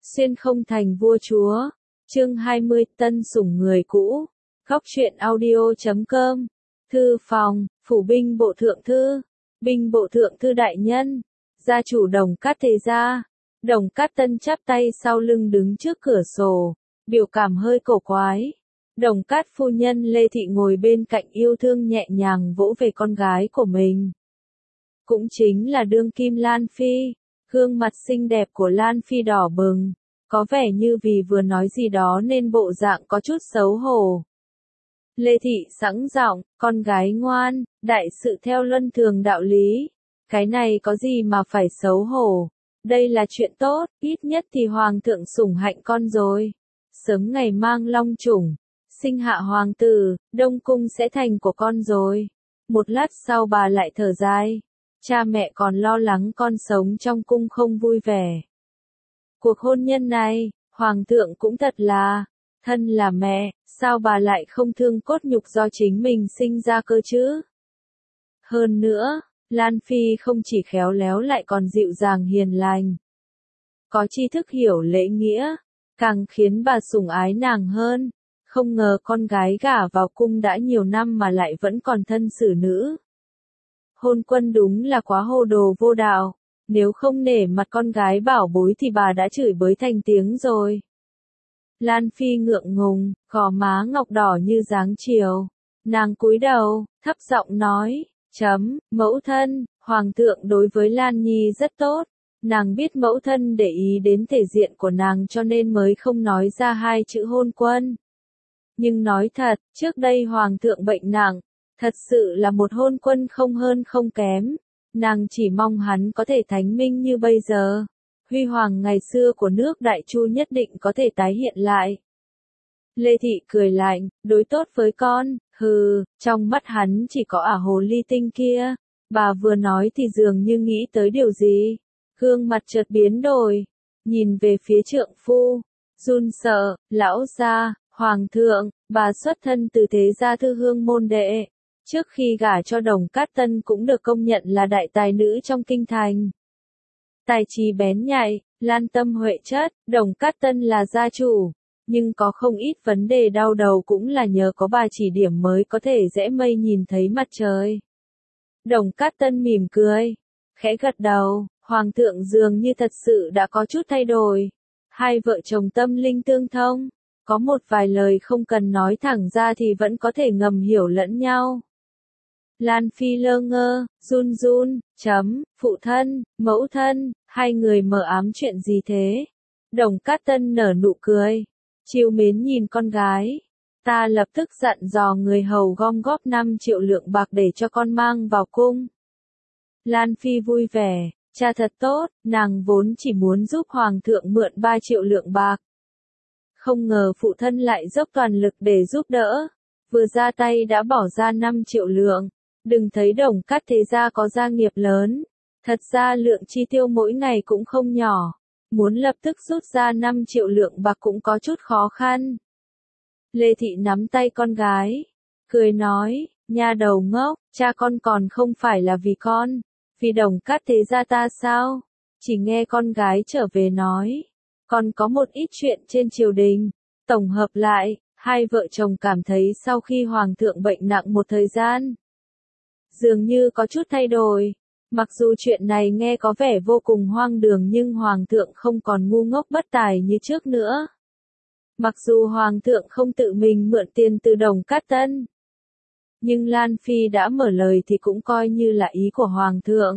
Xuyên không thành vua chúa. Chương 20, tân sủng người cũ. Góc truyện audio.com. Thư phòng, phủ binh bộ thượng thư. Binh bộ thượng thư đại nhân. Gia chủ Đồng Cát Thế Gia. Đồng Cát Tân chắp tay sau lưng đứng trước cửa sổ, biểu cảm hơi cổ quái. Đồng Cát phu nhân Lê Thị ngồi bên cạnh yêu thương nhẹ nhàng vỗ về con gái của mình. Cũng chính là đương kim Lan Phi. Gương mặt xinh đẹp của Lan Phi đỏ bừng, có vẻ như vì vừa nói gì đó nên bộ dạng có chút xấu hổ. Lê Thị sẵn giọng, con gái ngoan, đại sự theo luân thường đạo lý. Cái này có gì mà phải xấu hổ. Đây là chuyện tốt, ít nhất thì hoàng thượng sủng hạnh con rồi. Sớm ngày mang long chủng, sinh hạ hoàng tử, đông cung sẽ thành của con rồi. Một lát sau bà lại thở dài. Cha mẹ còn lo lắng con sống trong cung không vui vẻ. Cuộc hôn nhân này, hoàng thượng cũng thật là, thân là mẹ, sao bà lại không thương cốt nhục do chính mình sinh ra cơ chứ? Hơn nữa, Lan Phi không chỉ khéo léo lại còn dịu dàng hiền lành. Có tri thức hiểu lễ nghĩa, càng khiến bà sủng ái nàng hơn. Không ngờ con gái gả vào cung đã nhiều năm mà lại vẫn còn thân xử nữ. Hôn quân đúng là quá hồ đồ vô đạo, nếu không nể mặt con gái bảo bối thì bà đã chửi bới thành tiếng rồi. Lan Phi ngượng ngùng, gò má ngọc đỏ như dáng chiều. Nàng cúi đầu, thấp giọng nói, mẫu thân, hoàng thượng đối với Lan Nhi rất tốt. Nàng biết mẫu thân để ý đến thể diện của nàng cho nên mới không nói ra hai chữ hôn quân. Nhưng nói thật, trước đây hoàng thượng bệnh nặng. Thật sự là một hôn quân không hơn không kém. Nàng chỉ mong hắn có thể thánh minh như bây giờ. Huy hoàng ngày xưa của nước Đại Chu nhất định có thể tái hiện lại. Lê Thị cười lạnh, đối tốt với con, hừ, trong mắt hắn chỉ có hồ ly tinh kia. Bà vừa nói thì dường như nghĩ tới điều gì. Gương mặt chợt biến đổi, nhìn về phía trượng phu, run sợ, lão gia, hoàng thượng, bà xuất thân từ thế gia thư hương môn đệ. Trước khi gả cho Đồng Cát Tân cũng được công nhận là đại tài nữ trong kinh thành. Tài trí bén nhạy, lan tâm huệ chất, Đồng Cát Tân là gia chủ, nhưng có không ít vấn đề đau đầu cũng là nhờ có bà chỉ điểm mới có thể rẽ mây nhìn thấy mặt trời. Đồng Cát Tân mỉm cười, khẽ gật đầu, hoàng thượng dường như thật sự đã có chút thay đổi. Hai vợ chồng tâm linh tương thông, có một vài lời không cần nói thẳng ra thì vẫn có thể ngầm hiểu lẫn nhau. Lan Phi lơ ngơ, run run, phụ thân, mẫu thân, hai người mờ ám chuyện gì thế? Đồng Cát Tân nở nụ cười, trìu mến nhìn con gái. Ta lập tức dặn dò người hầu gom góp 5 triệu lượng bạc để cho con mang vào cung. Lan Phi vui vẻ, cha thật tốt, nàng vốn chỉ muốn giúp hoàng thượng mượn 3 triệu lượng bạc. Không ngờ phụ thân lại dốc toàn lực để giúp đỡ, vừa ra tay đã bỏ ra 5 triệu lượng. Đừng thấy Đồng Cát Thế Gia có gia nghiệp lớn, thật ra lượng chi tiêu mỗi ngày cũng không nhỏ, muốn lập tức rút ra 5 triệu lượng bạc cũng có chút khó khăn. Lê Thị nắm tay con gái, cười nói, nha đầu ngốc, cha con còn không phải là vì con, vì Đồng Cát Thế Gia ta sao? Chỉ nghe con gái trở về nói, còn có một ít chuyện trên triều đình. Tổng hợp lại, hai vợ chồng cảm thấy sau khi hoàng thượng bệnh nặng một thời gian, dường như có chút thay đổi. Mặc dù chuyện này nghe có vẻ vô cùng hoang đường nhưng hoàng thượng không còn ngu ngốc bất tài như trước nữa. Mặc dù hoàng thượng không tự mình mượn tiền từ Đồng Cát Tân, nhưng Lan Phi đã mở lời thì cũng coi như là ý của hoàng thượng.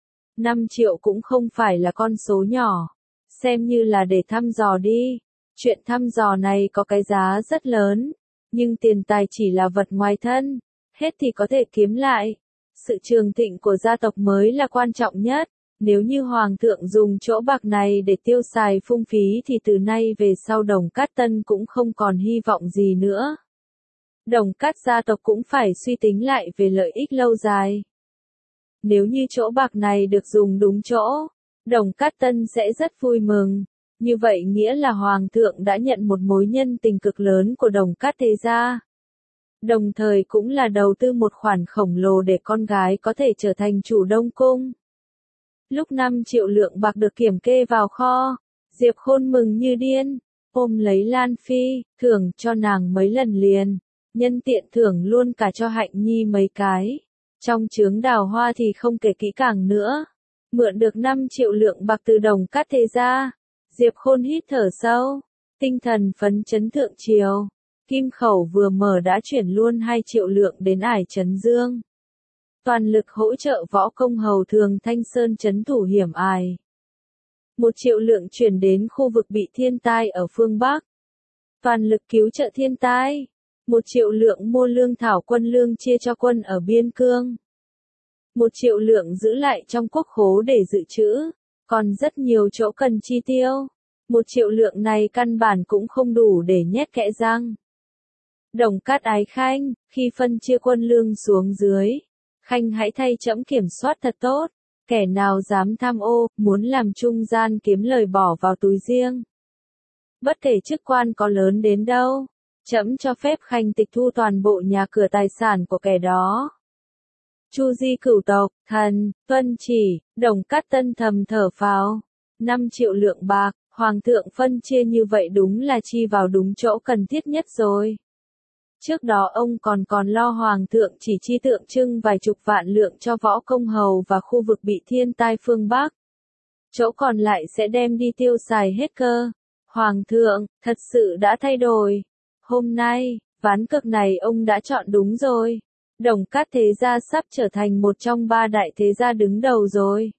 5 triệu cũng không phải là con số nhỏ, xem như là để thăm dò đi. Chuyện thăm dò này có cái giá rất lớn, nhưng tiền tài chỉ là vật ngoài thân, hết thì có thể kiếm lại. Sự trường thịnh của gia tộc mới là quan trọng nhất. Nếu như hoàng thượng dùng chỗ bạc này để tiêu xài phung phí thì từ nay về sau Đồng Cát Tân cũng không còn hy vọng gì nữa. Đồng Cát gia tộc cũng phải suy tính lại về lợi ích lâu dài. Nếu như chỗ bạc này được dùng đúng chỗ, Đồng Cát Tân sẽ rất vui mừng. Như vậy nghĩa là hoàng thượng đã nhận một mối nhân tình cực lớn của Đồng Cát Thế Gia. Đồng thời cũng là đầu tư một khoản khổng lồ để con gái có thể trở thành chủ Đông Cung. Lúc 5 triệu lượng bạc được kiểm kê vào kho, Diệp Khôn mừng như điên, ôm lấy Lan Phi, thưởng cho nàng mấy lần liền, nhân tiện thưởng luôn cả cho Hạnh Nhi mấy cái. Trong chướng đào hoa thì không kể kỹ càng nữa. Mượn được 5 triệu lượng bạc từ Đồng Cát Thế Gia. Diệp Khôn hít thở sâu, tinh thần phấn chấn thượng triều. Kim khẩu vừa mở đã chuyển luôn 2 triệu lượng đến Ải Trấn Dương. Toàn lực hỗ trợ võ công hầu thường Thanh Sơn trấn thủ hiểm ải. 1 triệu lượng chuyển đến khu vực bị thiên tai ở phương Bắc. Toàn lực cứu trợ thiên tai. 1 triệu lượng mua lương thảo quân lương chia cho quân ở biên cương. 1 triệu lượng giữ lại trong quốc khố để dự trữ. Còn rất nhiều chỗ cần chi tiêu. 1 triệu lượng này căn bản cũng không đủ để nhét kẽ răng. Đồng Cát ái khanh, khi phân chia quân lương xuống dưới, khanh hãy thay trẫm kiểm soát thật tốt. Kẻ nào dám tham ô, muốn làm trung gian kiếm lời bỏ vào túi riêng. Bất kể chức quan có lớn đến đâu, trẫm cho phép khanh tịch thu toàn bộ nhà cửa tài sản của kẻ đó. Chu Di cửu tộc, thần, tuân chỉ, Đồng Cát tân thầm thở phào. 5 triệu lượng bạc, hoàng thượng phân chia như vậy đúng là chi vào đúng chỗ cần thiết nhất rồi. Trước đó ông còn lo hoàng thượng chỉ chi tượng trưng vài chục vạn lượng cho võ công hầu và khu vực bị thiên tai phương Bắc. Chỗ còn lại sẽ đem đi tiêu xài hết cơ. Hoàng thượng, thật sự đã thay đổi. Hôm nay, ván cược này ông đã chọn đúng rồi. Đồng Cát Thế Gia sắp trở thành một trong 3 đại thế gia đứng đầu rồi.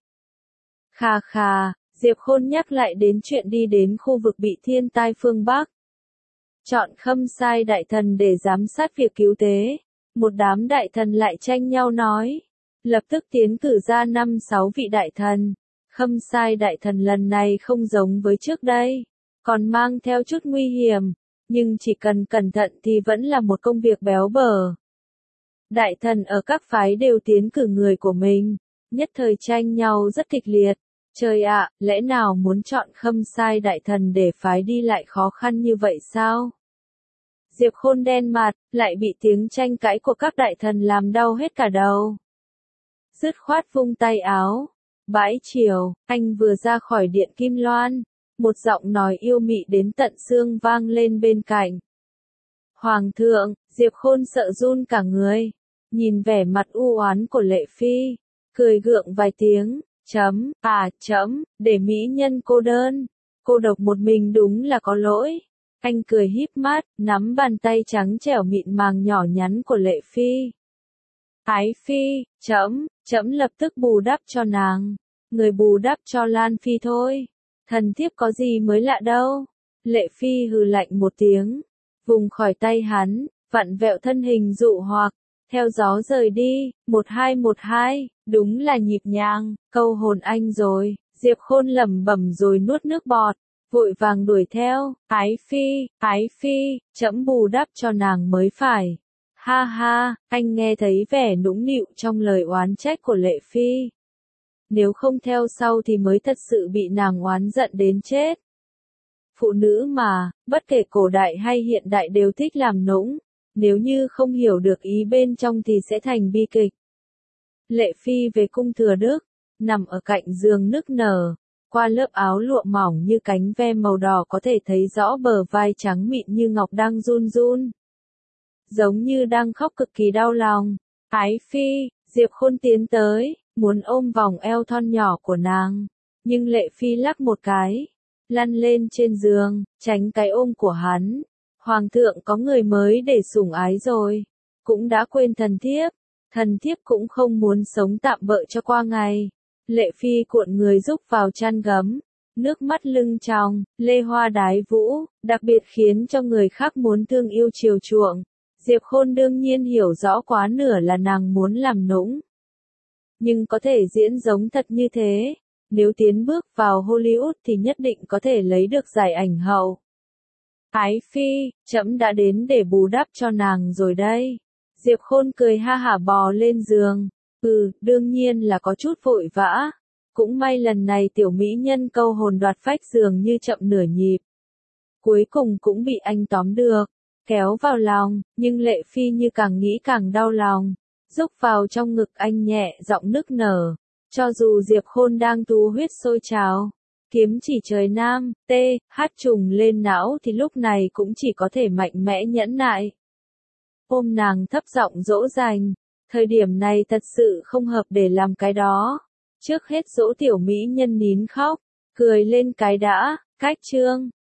Khà khà, Diệp Khôn nhắc lại đến chuyện đi đến khu vực bị thiên tai phương Bắc. Chọn Khâm Sai đại thần để giám sát việc cứu tế. Một đám đại thần lại tranh nhau nói. Lập tức tiến cử ra 5-6 vị đại thần. Khâm Sai đại thần lần này không giống với trước đây. Còn mang theo chút nguy hiểm. Nhưng chỉ cần cẩn thận thì vẫn là một công việc béo bở. Đại thần ở các phái đều tiến cử người của mình. Nhất thời tranh nhau rất kịch liệt. Trời ạ, lẽ nào muốn chọn Khâm Sai đại thần để phái đi lại khó khăn như vậy sao? Diệp Khôn đen mặt, lại bị tiếng tranh cãi của các đại thần làm đau hết cả đầu. Dứt khoát vung tay áo. Bãi chiều, anh vừa ra khỏi điện Kim Loan. Một giọng nói yêu mị đến tận xương vang lên bên cạnh. Hoàng thượng, Diệp Khôn sợ run cả người. Nhìn vẻ mặt u oán của Lệ Phi. Cười gượng vài tiếng. Chấm, để mỹ nhân cô đơn. Cô độc một mình đúng là có lỗi. Anh cười híp mắt, nắm bàn tay trắng trẻo mịn màng nhỏ nhắn của Lệ Phi. Ái Phi, chấm lập tức bù đắp cho nàng. Người bù đắp cho Lan Phi thôi. Thần thiếp có gì mới lạ đâu. Lệ Phi hừ lạnh một tiếng. Vùng khỏi tay hắn, vặn vẹo thân hình dụ hoặc. Theo gió rời đi, 1212, đúng là nhịp nhàng, câu hồn anh rồi. Diệp Khôn lẩm bẩm rồi nuốt nước bọt. Vội vàng đuổi theo. Ái Phi, trẫm bù đắp cho nàng mới phải. Ha ha, anh nghe thấy vẻ nũng nịu trong lời oán trách của Lệ Phi. Nếu không theo sau thì mới thật sự bị nàng oán giận đến chết. Phụ nữ mà, bất kể cổ đại hay hiện đại đều thích làm nũng. Nếu như không hiểu được ý bên trong thì sẽ thành bi kịch. Lệ Phi về cung Thừa Đức, nằm ở cạnh giường nức nở. Qua lớp áo lụa mỏng như cánh ve màu đỏ có thể thấy rõ bờ vai trắng mịn như ngọc đang run run. Giống như đang khóc cực kỳ đau lòng. Ái Phi, Diệp Khôn tiến tới, muốn ôm vòng eo thon nhỏ của nàng. Nhưng Lệ Phi lắc một cái, lăn lên trên giường, tránh cái ôm của hắn. Hoàng thượng có người mới để sủng ái rồi. Cũng đã quên thần thiếp cũng không muốn sống tạm bợ cho qua ngày. Lệ Phi cuộn người rúc vào chăn gấm, nước mắt lưng tròng, lê hoa đái vũ, đặc biệt khiến cho người khác muốn thương yêu chiều chuộng. Diệp Khôn đương nhiên hiểu rõ quá nửa là nàng muốn làm nũng. Nhưng có thể diễn giống thật như thế, nếu tiến bước vào Hollywood thì nhất định có thể lấy được giải ảnh hậu. Ái Phi, trẫm đã đến để bù đắp cho nàng rồi đây. Diệp Khôn cười ha hả bò lên giường. Đương nhiên là có chút vội vã. Cũng may lần này tiểu mỹ nhân câu hồn đoạt phách dường như chậm nửa nhịp. Cuối cùng cũng bị anh tóm được, kéo vào lòng, nhưng Lệ Phi như càng nghĩ càng đau lòng. Rúc vào trong ngực anh nhẹ giọng nức nở. Cho dù Diệp Khôn đang tú huyết sôi trào, Kiếm chỉ trời nam, hát trùng lên não thì lúc này cũng chỉ có thể mạnh mẽ nhẫn nại. Ôm nàng thấp giọng dỗ dành. Thời điểm này thật sự không hợp để làm cái đó. Trước hết dỗ tiểu mỹ nhân nín khóc. Cười lên cái đã, cách chương.